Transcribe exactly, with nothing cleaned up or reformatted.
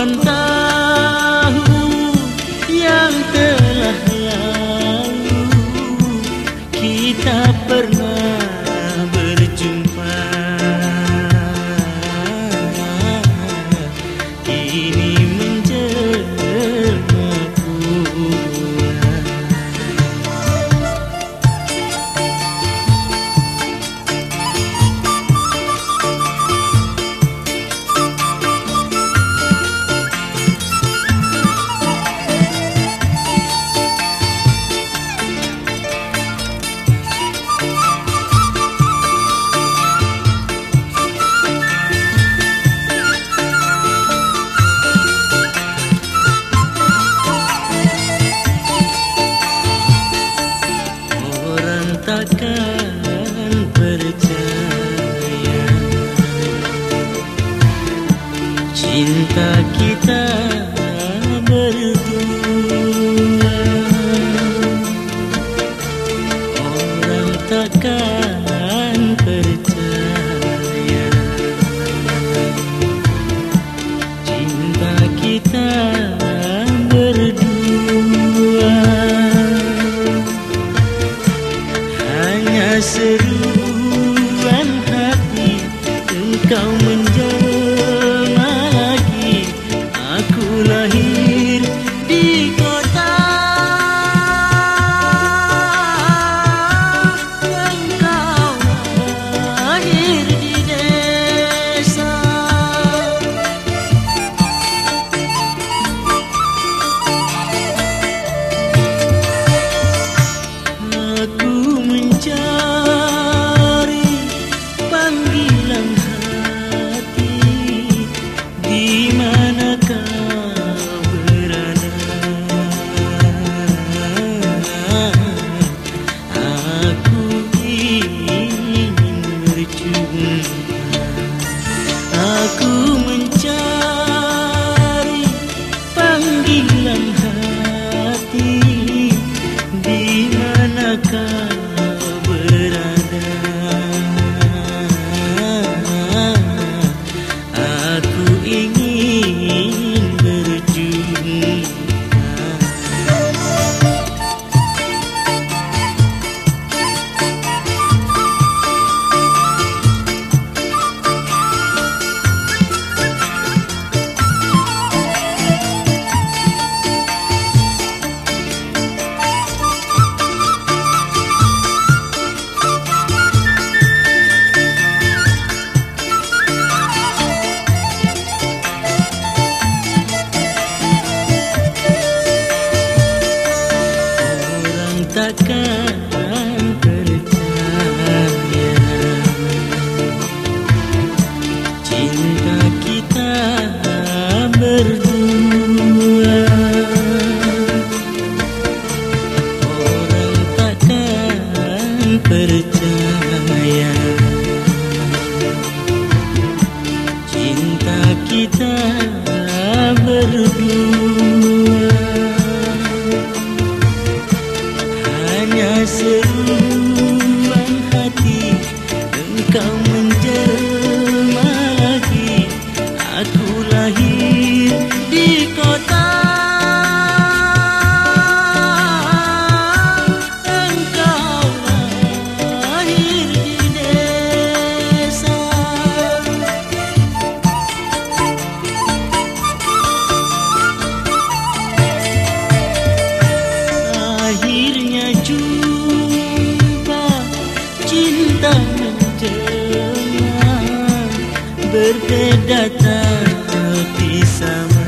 Puluhan tahun yang telah lalu kita pernah berjumpa. Kini menjelma pula. Takkan percaya cinta kita berdua. Orang takkan percaya cinta kita berdua. Seruan hati engkau menjelma lagi. Aku lahir di kota, engkau lahir di desa. Aku mencari panggilan hati, di mana kau berada. Aku ingin berjumpa. Aku mencari panggilan hati, di mana kau berada. Aku ingin berjumpa. Takkan percaya cinta kita berdua. Orang takkan percaya cinta kita berdua. Hanya seruan hati engkau menjelma lagi. Aku lahir di kota, engkau lahir di desa. Akhirnya jumpa, cinta menjelma, berbeda tapi sama.